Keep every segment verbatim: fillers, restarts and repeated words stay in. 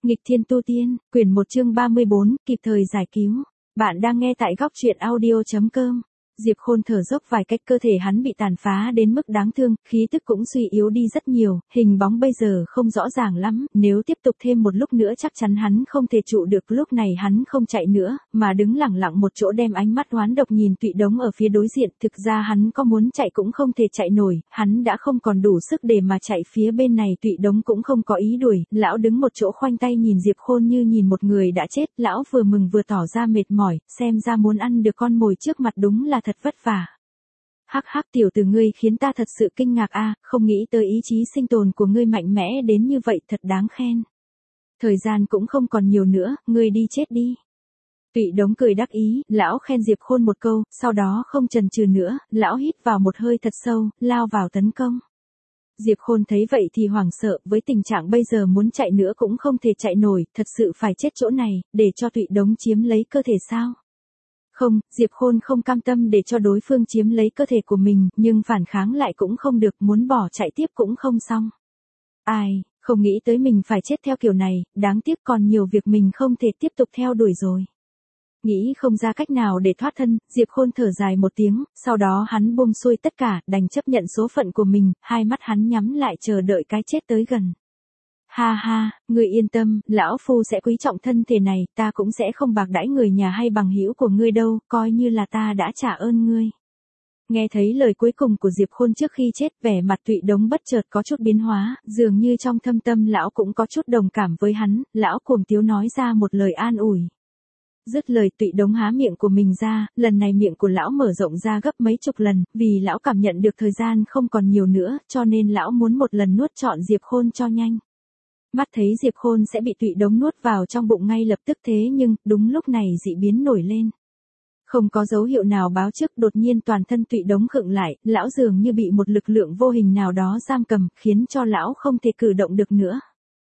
Nghịch thiên tu tiên, quyển một chương ba mươi bốn, kịp thời giải cứu. Bạn đang nghe tại góc truyện audio chấm com. Diệp Khôn thở dốc vài cách, cơ thể hắn bị tàn phá đến mức đáng thương, khí tức cũng suy yếu đi rất nhiều, hình bóng bây giờ không rõ ràng lắm, nếu tiếp tục thêm một lúc nữa chắc chắn hắn không thể trụ được. Lúc này hắn không chạy nữa, mà đứng lặng lặng một chỗ đem ánh mắt oán độc nhìn Tụy Đống ở phía đối diện. Thực ra hắn có muốn chạy cũng không thể chạy nổi, hắn đã không còn đủ sức để mà chạy. Phía bên này Tụy Đống cũng không có ý đuổi, lão đứng một chỗ khoanh tay nhìn Diệp Khôn như nhìn một người đã chết. Lão vừa mừng vừa tỏ ra mệt mỏi, xem ra muốn ăn được con mồi trước mặt đúng là thật vất vả. Hắc hắc, tiểu tử ngươi khiến ta thật sự kinh ngạc a, không nghĩ tới ý chí sinh tồn của ngươi mạnh mẽ đến như vậy, thật đáng khen. Thời gian cũng không còn nhiều nữa, ngươi đi chết đi. Tụy Đống cười đắc ý, lão khen Diệp Khôn một câu, sau đó không chần chừ nữa, lão hít vào một hơi thật sâu, lao vào tấn công. Diệp Khôn thấy vậy thì hoảng sợ, với tình trạng bây giờ muốn chạy nữa cũng không thể chạy nổi, thật sự phải chết chỗ này, để cho Tụy Đống chiếm lấy cơ thể sao? Không, Diệp Khôn không cam tâm để cho đối phương chiếm lấy cơ thể của mình, nhưng phản kháng lại cũng không được, muốn bỏ chạy tiếp cũng không xong. Ai, không nghĩ tới mình phải chết theo kiểu này, đáng tiếc còn nhiều việc mình không thể tiếp tục theo đuổi rồi. Nghĩ không ra cách nào để thoát thân, Diệp Khôn thở dài một tiếng, sau đó hắn buông xuôi tất cả, đành chấp nhận số phận của mình, hai mắt hắn nhắm lại chờ đợi cái chết tới gần. Ha ha, ngươi yên tâm, lão phu sẽ quý trọng thân thể này, ta cũng sẽ không bạc đãi người nhà hay bằng hữu của ngươi đâu, coi như là ta đã trả ơn ngươi. Nghe thấy lời cuối cùng của Diệp Khôn trước khi chết, vẻ mặt Tụy Đống bất chợt có chút biến hóa, dường như trong thâm tâm lão cũng có chút đồng cảm với hắn, lão cuồng tiếu nói ra một lời an ủi. Dứt lời Tụy Đống há miệng của mình ra, lần này miệng của lão mở rộng ra gấp mấy chục lần, vì lão cảm nhận được thời gian không còn nhiều nữa, cho nên lão muốn một lần nuốt trọn Diệp Khôn cho nhanh. Mắt thấy Diệp Khôn sẽ bị Tụy Đống nuốt vào trong bụng ngay lập tức, thế nhưng, đúng lúc này dị biến nổi lên. Không có dấu hiệu nào báo trước, đột nhiên toàn thân Tụy Đống khựng lại, lão dường như bị một lực lượng vô hình nào đó giam cầm, khiến cho lão không thể cử động được nữa.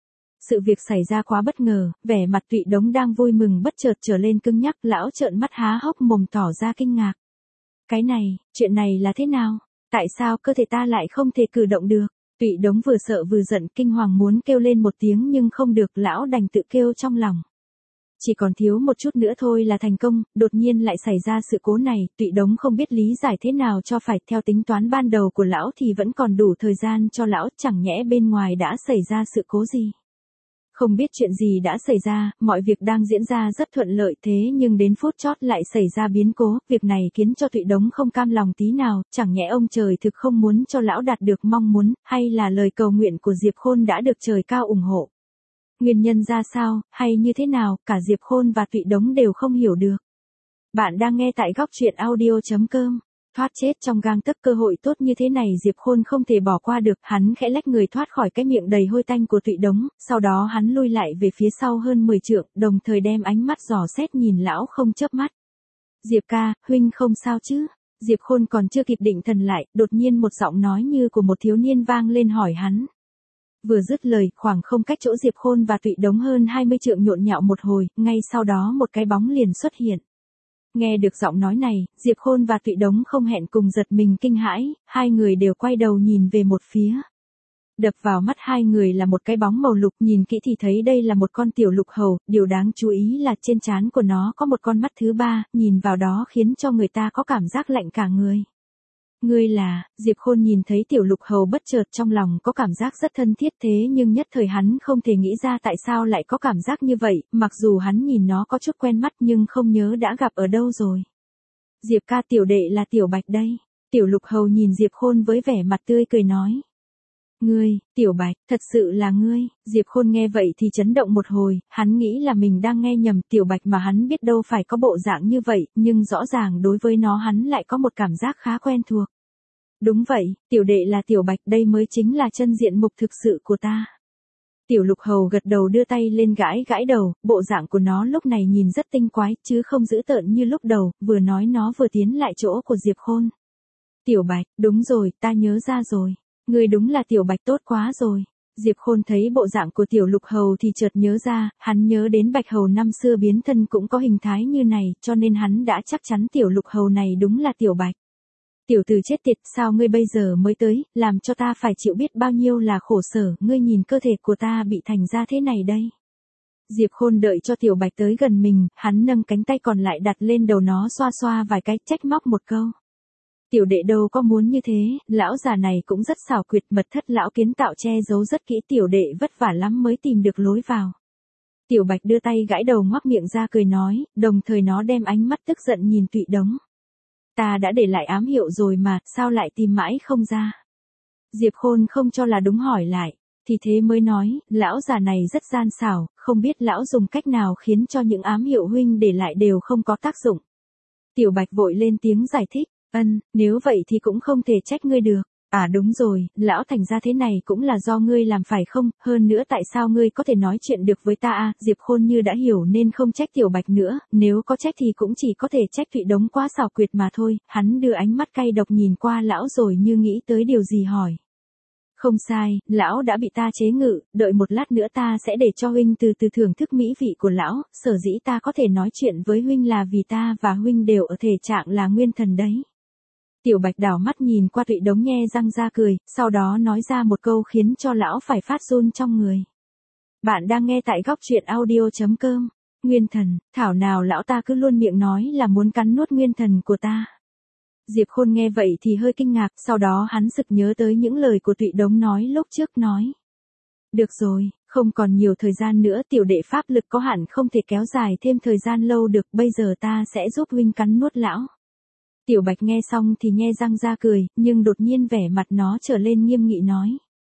Sự việc xảy ra quá bất ngờ, vẻ mặt Tụy Đống đang vui mừng bất chợt trở lên cứng nhắc, lão trợn mắt há hốc mồm tỏ ra kinh ngạc. Cái này, chuyện này là thế nào? Tại sao cơ thể ta lại không thể cử động được? Tụy Đống vừa sợ vừa giận, kinh hoàng muốn kêu lên một tiếng nhưng không được, lão đành tự kêu trong lòng. Chỉ còn thiếu một chút nữa thôi là thành công, đột nhiên lại xảy ra sự cố này, Tụy Đống không biết lý giải thế nào cho phải, theo tính toán ban đầu của lão thì vẫn còn đủ thời gian cho lão, chẳng nhẽ bên ngoài đã xảy ra sự cố gì. Không biết chuyện gì đã xảy ra, mọi việc đang diễn ra rất thuận lợi, thế nhưng đến phút chót lại xảy ra biến cố, việc này khiến cho Tụy Đống không cam lòng tí nào, chẳng nhẽ ông trời thực không muốn cho lão đạt được mong muốn, hay là lời cầu nguyện của Diệp Khôn đã được trời cao ủng hộ. Nguyên nhân ra sao, hay như thế nào, cả Diệp Khôn và Tụy Đống đều không hiểu được. Bạn đang nghe tại góc truyện audio chấm com. Thoát chết trong gang tấc, cơ hội tốt như thế này Diệp Khôn không thể bỏ qua được, hắn khẽ lách người thoát khỏi cái miệng đầy hôi tanh của Tụy Đống, sau đó hắn lui lại về phía sau hơn mười trượng, đồng thời đem ánh mắt dò xét nhìn lão không chớp mắt. Diệp ca, huynh không sao chứ? Diệp Khôn còn chưa kịp định thần lại, đột nhiên một giọng nói như của một thiếu niên vang lên hỏi hắn. Vừa dứt lời, khoảng không cách chỗ Diệp Khôn và Tụy Đống hơn hai mươi trượng nhộn nhạo một hồi, ngay sau đó một cái bóng liền xuất hiện. Nghe được giọng nói này, Diệp Khôn và Tụy Đống không hẹn cùng giật mình kinh hãi, hai người đều quay đầu nhìn về một phía. Đập vào mắt hai người là một cái bóng màu lục, nhìn kỹ thì thấy đây là một con tiểu lục hầu, điều đáng chú ý là trên trán của nó có một con mắt thứ ba, nhìn vào đó khiến cho người ta có cảm giác lạnh cả người. Ngươi là, Diệp Khôn nhìn thấy tiểu lục hầu bất chợt trong lòng có cảm giác rất thân thiết, thế nhưng nhất thời hắn không thể nghĩ ra tại sao lại có cảm giác như vậy, mặc dù hắn nhìn nó có chút quen mắt nhưng không nhớ đã gặp ở đâu rồi. Diệp ca, tiểu đệ là Tiểu Bạch đây. Tiểu lục hầu nhìn Diệp Khôn với vẻ mặt tươi cười nói. Ngươi, Tiểu Bạch, thật sự là ngươi. Diệp Khôn nghe vậy thì chấn động một hồi, hắn nghĩ là mình đang nghe nhầm, Tiểu Bạch mà hắn biết đâu phải có bộ dạng như vậy, nhưng rõ ràng đối với nó hắn lại có một cảm giác khá quen thuộc. Đúng vậy, tiểu đệ là Tiểu Bạch, đây mới chính là chân diện mục thực sự của ta. Tiểu lục hầu gật đầu đưa tay lên gãi gãi đầu, bộ dạng của nó lúc này nhìn rất tinh quái, chứ không dữ tợn như lúc đầu, vừa nói nó vừa tiến lại chỗ của Diệp Khôn. Tiểu Bạch, đúng rồi, ta nhớ ra rồi. Ngươi đúng là Tiểu Bạch, tốt quá rồi. Diệp Khôn thấy bộ dạng của tiểu lục hầu thì chợt nhớ ra, hắn nhớ đến bạch hầu năm xưa biến thân cũng có hình thái như này, cho nên hắn đã chắc chắn tiểu lục hầu này đúng là Tiểu Bạch. Tiểu tử chết tiệt, sao ngươi bây giờ mới tới, làm cho ta phải chịu biết bao nhiêu là khổ sở, ngươi nhìn cơ thể của ta bị thành ra thế này đây. Diệp Khôn đợi cho Tiểu Bạch tới gần mình, hắn nâng cánh tay còn lại đặt lên đầu nó xoa xoa vài cái, trách móc một câu. Tiểu đệ đâu có muốn như thế, lão già này cũng rất xảo quyệt, mật thất lão kiến tạo che giấu rất kỹ, tiểu đệ vất vả lắm mới tìm được lối vào. Tiểu Bạch đưa tay gãi đầu ngoác miệng ra cười nói, đồng thời nó đem ánh mắt tức giận nhìn Tụy Đống. Ta đã để lại ám hiệu rồi mà, sao lại tìm mãi không ra? Diệp Khôn không cho là đúng hỏi lại, thì thế mới nói, lão già này rất gian xảo, không biết lão dùng cách nào khiến cho những ám hiệu huynh để lại đều không có tác dụng. Tiểu Bạch vội lên tiếng giải thích, ân, nếu vậy thì cũng không thể trách ngươi được. À đúng rồi, lão thành ra thế này cũng là do ngươi làm phải không, hơn nữa tại sao ngươi có thể nói chuyện được với ta à, Diệp Khôn như đã hiểu nên không trách Tiểu Bạch nữa, nếu có trách thì cũng chỉ có thể trách Tụy Đống quá xảo quyệt mà thôi, hắn đưa ánh mắt cay độc nhìn qua lão rồi như nghĩ tới điều gì hỏi. Không sai, lão đã bị ta chế ngự, đợi một lát nữa ta sẽ để cho huynh từ từ thưởng thức mỹ vị của lão, sở dĩ ta có thể nói chuyện với huynh là vì ta và huynh đều ở thể trạng là nguyên thần đấy. Tiểu Bạch đảo mắt nhìn qua Tụy Đống nhe răng ra cười, sau đó nói ra một câu khiến cho lão phải phát run trong người. Bạn đang nghe tại góc truyện audio chấm com. Nguyên thần, thảo nào lão ta cứ luôn miệng nói là muốn cắn nuốt nguyên thần của ta. Diệp Khôn nghe vậy thì hơi kinh ngạc, sau đó hắn sực nhớ tới những lời của Tụy Đống nói lúc trước nói. Được rồi, không còn nhiều thời gian nữa, tiểu đệ pháp lực có hẳn không thể kéo dài thêm thời gian lâu được, bây giờ ta sẽ giúp huynh cắn nuốt lão. Tiểu Bạch nghe xong thì nhe răng ra cười, nhưng đột nhiên vẻ mặt nó trở lên nghiêm nghị nói.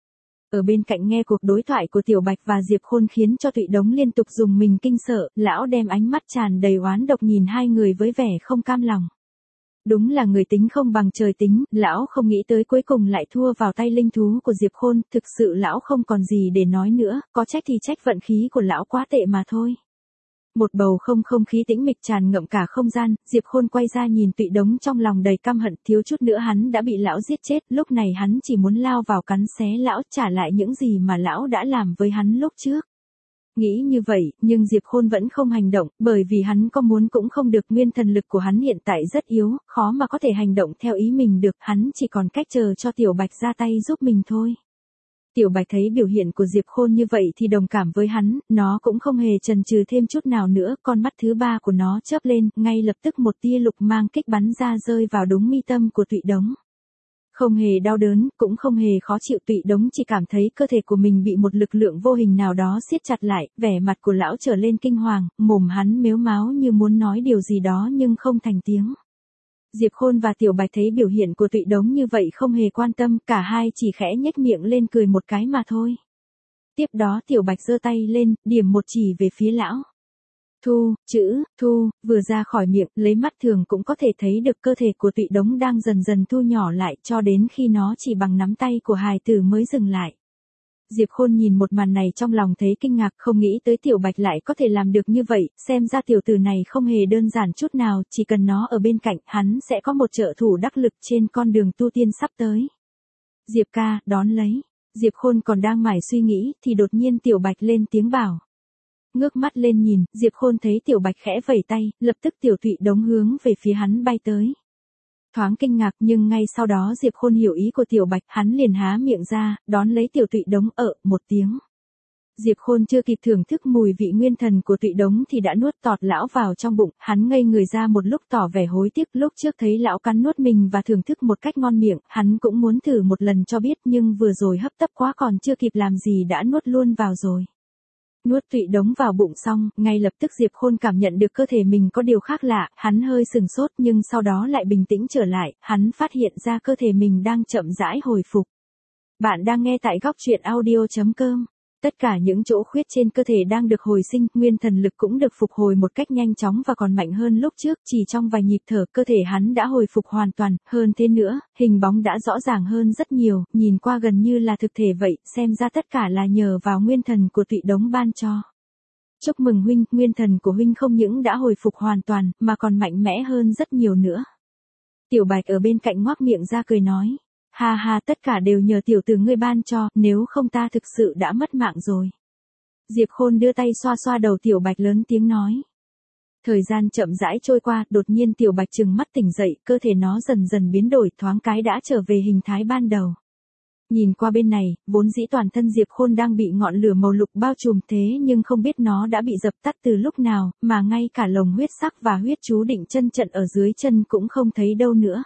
Ở bên cạnh nghe cuộc đối thoại của Tiểu Bạch và Diệp Khôn khiến cho Tụy Đống liên tục dùng mình kinh sợ, lão đem ánh mắt tràn đầy oán độc nhìn hai người với vẻ không cam lòng. Đúng là người tính không bằng trời tính, lão không nghĩ tới cuối cùng lại thua vào tay linh thú của Diệp Khôn, thực sự lão không còn gì để nói nữa, có trách thì trách vận khí của lão quá tệ mà thôi. Một bầu không không khí tĩnh mịch tràn ngậm cả không gian, Diệp Khôn quay ra nhìn Tụy Đống trong lòng đầy căm hận, thiếu chút nữa hắn đã bị lão giết chết, lúc này hắn chỉ muốn lao vào cắn xé lão, trả lại những gì mà lão đã làm với hắn lúc trước. Nghĩ như vậy, nhưng Diệp Khôn vẫn không hành động, bởi vì hắn có muốn cũng không được, nguyên thần lực của hắn hiện tại rất yếu, khó mà có thể hành động theo ý mình được, hắn chỉ còn cách chờ cho Tiểu Bạch ra tay giúp mình thôi. Tiểu Bạch thấy biểu hiện của Diệp Khôn như vậy thì đồng cảm với hắn, nó cũng không hề chần chừ thêm chút nào nữa, con mắt thứ ba của nó chớp lên, ngay lập tức một tia lục mang kích bắn ra rơi vào đúng mi tâm của Tụy Đống. Không hề đau đớn, cũng không hề khó chịu, Tụy Đống chỉ cảm thấy cơ thể của mình bị một lực lượng vô hình nào đó siết chặt lại, vẻ mặt của lão trở lên kinh hoàng, mồm hắn mếu máo như muốn nói điều gì đó nhưng không thành tiếng. Diệp Khôn và Tiểu Bạch thấy biểu hiện của Tụy Đống như vậy không hề quan tâm, cả hai chỉ khẽ nhếch miệng lên cười một cái mà thôi. Tiếp đó Tiểu Bạch giơ tay lên, điểm một chỉ về phía lão. Thu, chữ, thu, vừa ra khỏi miệng, lấy mắt thường cũng có thể thấy được cơ thể của Tụy Đống đang dần dần thu nhỏ lại cho đến khi nó chỉ bằng nắm tay của hài tử mới dừng lại. Diệp Khôn nhìn một màn này trong lòng thấy kinh ngạc, không nghĩ tới Tiểu Bạch lại có thể làm được như vậy, xem ra tiểu tử này không hề đơn giản chút nào, chỉ cần nó ở bên cạnh, hắn sẽ có một trợ thủ đắc lực trên con đường tu tiên sắp tới. Diệp ca, đón lấy. Diệp Khôn còn đang mải suy nghĩ, thì đột nhiên Tiểu Bạch lên tiếng bảo. Ngước mắt lên nhìn, Diệp Khôn thấy Tiểu Bạch khẽ vẩy tay, lập tức Tiểu Tụy Đống hướng về phía hắn bay tới. Thoáng kinh ngạc nhưng ngay sau đó Diệp Khôn hiểu ý của Tiểu Bạch, hắn liền há miệng ra, đón lấy Tiểu Tụy Đống ợ một tiếng. Diệp Khôn chưa kịp thưởng thức mùi vị nguyên thần của Tụy Đống thì đã nuốt tọt lão vào trong bụng, hắn ngây người ra một lúc tỏ vẻ hối tiếc, lúc trước thấy lão cắn nuốt mình và thưởng thức một cách ngon miệng, hắn cũng muốn thử một lần cho biết nhưng vừa rồi hấp tấp quá còn chưa kịp làm gì đã nuốt luôn vào rồi. Nuốt Tụy Đống vào bụng xong, ngay lập tức Diệp Khôn cảm nhận được cơ thể mình có điều khác lạ, hắn hơi sừng sốt nhưng sau đó lại bình tĩnh trở lại, hắn phát hiện ra cơ thể mình đang chậm rãi hồi phục. Bạn đang nghe tại góc truyện audio chấm com. Tất cả những chỗ khuyết trên cơ thể đang được hồi sinh, nguyên thần lực cũng được phục hồi một cách nhanh chóng và còn mạnh hơn lúc trước, chỉ trong vài nhịp thở cơ thể hắn đã hồi phục hoàn toàn, hơn thế nữa, hình bóng đã rõ ràng hơn rất nhiều, nhìn qua gần như là thực thể vậy, xem ra tất cả là nhờ vào nguyên thần của Tụy Đống ban cho. Chúc mừng huynh, nguyên thần của huynh không những đã hồi phục hoàn toàn, mà còn mạnh mẽ hơn rất nhiều nữa. Tiểu Bạch ở bên cạnh ngoác miệng ra cười nói. Ha ha, tất cả đều nhờ tiểu tử ngươi ban cho, nếu không ta thực sự đã mất mạng rồi. Diệp Khôn đưa tay xoa xoa đầu Tiểu Bạch lớn tiếng nói. Thời gian chậm rãi trôi qua, đột nhiên Tiểu Bạch trừng mắt tỉnh dậy, cơ thể nó dần dần biến đổi, thoáng cái đã trở về hình thái ban đầu. Nhìn qua bên này, vốn dĩ toàn thân Diệp Khôn đang bị ngọn lửa màu lục bao trùm thế nhưng không biết nó đã bị dập tắt từ lúc nào, mà ngay cả lồng huyết sắc và huyết chú định chân trận ở dưới chân cũng không thấy đâu nữa.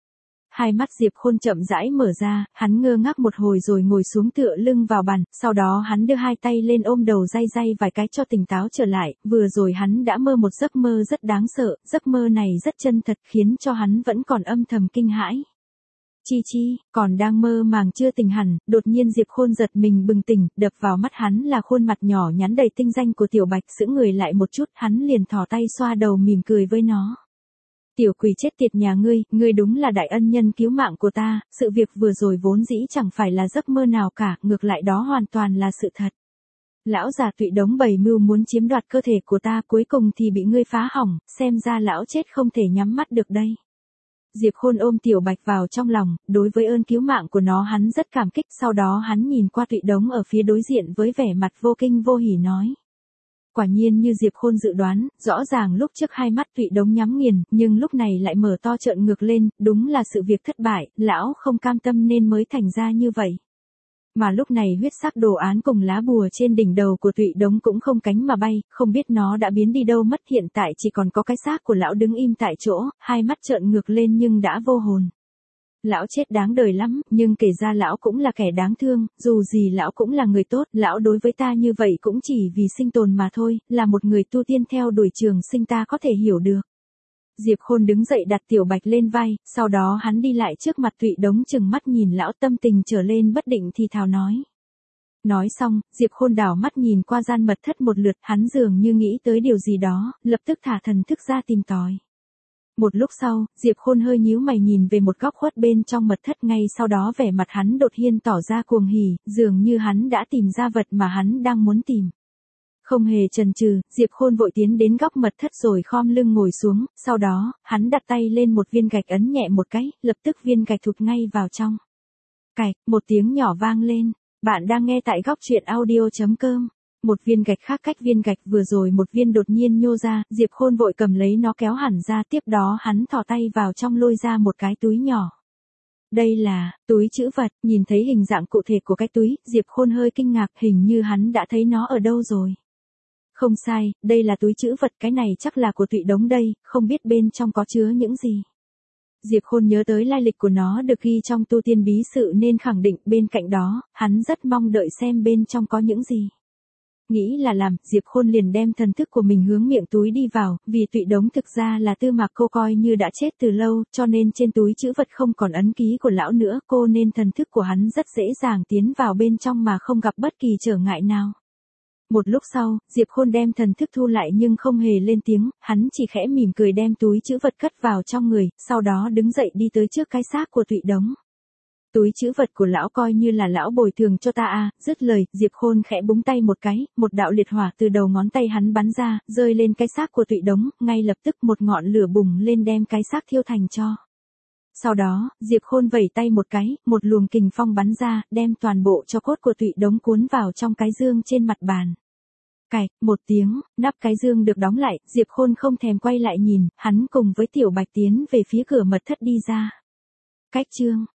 Hai mắt Diệp Khôn chậm rãi mở ra, hắn ngơ ngác một hồi rồi ngồi xuống tựa lưng vào bàn, sau đó hắn đưa hai tay lên ôm đầu day day vài cái cho tỉnh táo trở lại, vừa rồi hắn đã mơ một giấc mơ rất đáng sợ, giấc mơ này rất chân thật khiến cho hắn vẫn còn âm thầm kinh hãi. Chi chi, còn đang mơ màng chưa tỉnh hẳn, đột nhiên Diệp Khôn giật mình bừng tỉnh, đập vào mắt hắn là khuôn mặt nhỏ nhắn đầy tinh danh của Tiểu Bạch, sững người lại một chút, hắn liền thò tay xoa đầu mỉm cười với nó. Tiểu quỷ chết tiệt nhà ngươi, ngươi đúng là đại ân nhân cứu mạng của ta, sự việc vừa rồi vốn dĩ chẳng phải là giấc mơ nào cả, ngược lại đó hoàn toàn là sự thật. Lão già Tụy đống bày mưu muốn chiếm đoạt cơ thể của ta, cuối cùng thì bị ngươi phá hỏng, xem ra lão chết không thể nhắm mắt được đây. Diệp Khôn ôm Tiểu Bạch vào trong lòng, đối với ơn cứu mạng của nó hắn rất cảm kích, sau đó hắn nhìn qua Tụy đống ở phía đối diện với vẻ mặt vô kinh vô hỉ nói. Quả nhiên như Diệp Khôn dự đoán, rõ ràng lúc trước hai mắt Tụy đống nhắm nghiền, nhưng lúc này lại mở to trợn ngược lên, đúng là sự việc thất bại, lão không cam tâm nên mới thành ra như vậy. Mà lúc này huyết sắc đồ án cùng lá bùa trên đỉnh đầu của Tụy đống cũng không cánh mà bay, không biết nó đã biến đi đâu mất, hiện tại chỉ còn có cái xác của lão đứng im tại chỗ, hai mắt trợn ngược lên nhưng đã vô hồn. Lão chết đáng đời lắm, nhưng kể ra lão cũng là kẻ đáng thương, dù gì lão cũng là người tốt, lão đối với ta như vậy cũng chỉ vì sinh tồn mà thôi, là một người tu tiên theo đuổi trường sinh ta có thể hiểu được. Diệp Khôn đứng dậy đặt Tiểu Bạch lên vai, sau đó hắn đi lại trước mặt Tụy đống chừng mắt nhìn lão, tâm tình trở lên bất định thì thào nói. Nói xong, Diệp Khôn đảo mắt nhìn qua gian mật thất một lượt, hắn dường như nghĩ tới điều gì đó, lập tức thả thần thức ra tìm tòi. Một lúc sau, Diệp Khôn hơi nhíu mày nhìn về một góc khuất bên trong mật thất, ngay sau đó vẻ mặt hắn đột nhiên tỏ ra cuồng hỉ, dường như hắn đã tìm ra vật mà hắn đang muốn tìm. Không hề chần chừ, Diệp Khôn vội tiến đến góc mật thất rồi khom lưng ngồi xuống, sau đó, hắn đặt tay lên một viên gạch ấn nhẹ một cái, lập tức viên gạch thụt ngay vào trong. Cạch, một tiếng nhỏ vang lên, bạn đang nghe tại góc truyện audio chấm com. Một viên gạch khác cách viên gạch vừa rồi một viên đột nhiên nhô ra, Diệp Khôn vội cầm lấy nó kéo hẳn ra, tiếp đó hắn thò tay vào trong lôi ra một cái túi nhỏ. Đây là túi trữ vật, nhìn thấy hình dạng cụ thể của cái túi, Diệp Khôn hơi kinh ngạc, hình như hắn đã thấy nó ở đâu rồi. Không sai, đây là túi trữ vật, cái này chắc là của Tụy đống đây, không biết bên trong có chứa những gì. Diệp Khôn nhớ tới lai lịch của nó được ghi trong tu tiên bí sự nên khẳng định, bên cạnh đó, hắn rất mong đợi xem bên trong có những gì. Nghĩ là làm, Diệp Khôn liền đem thần thức của mình hướng miệng túi đi vào, vì Tụy đống thực ra là Tư Mạc cô coi như đã chết từ lâu, cho nên trên túi trữ vật không còn ấn ký của lão nữa, cô nên thần thức của hắn rất dễ dàng tiến vào bên trong mà không gặp bất kỳ trở ngại nào. Một lúc sau, Diệp Khôn đem thần thức thu lại nhưng không hề lên tiếng, hắn chỉ khẽ mỉm cười đem túi trữ vật cất vào trong người, sau đó đứng dậy đi tới trước cái xác của Tụy đống. Túi trữ vật của lão coi như là lão bồi thường cho ta à, dứt lời, Diệp Khôn khẽ búng tay một cái, một đạo liệt hỏa từ đầu ngón tay hắn bắn ra, rơi lên cái xác của Tụy đống, ngay lập tức một ngọn lửa bùng lên đem cái xác thiêu thành tro. Sau đó, Diệp Khôn vẩy tay một cái, một luồng kình phong bắn ra, đem toàn bộ tro cốt của Tụy đống cuốn vào trong cái dương trên mặt bàn. Cạch, một tiếng, nắp cái dương được đóng lại, Diệp Khôn không thèm quay lại nhìn, hắn cùng với Tiểu Bạch tiến về phía cửa mật thất đi ra. Cách chương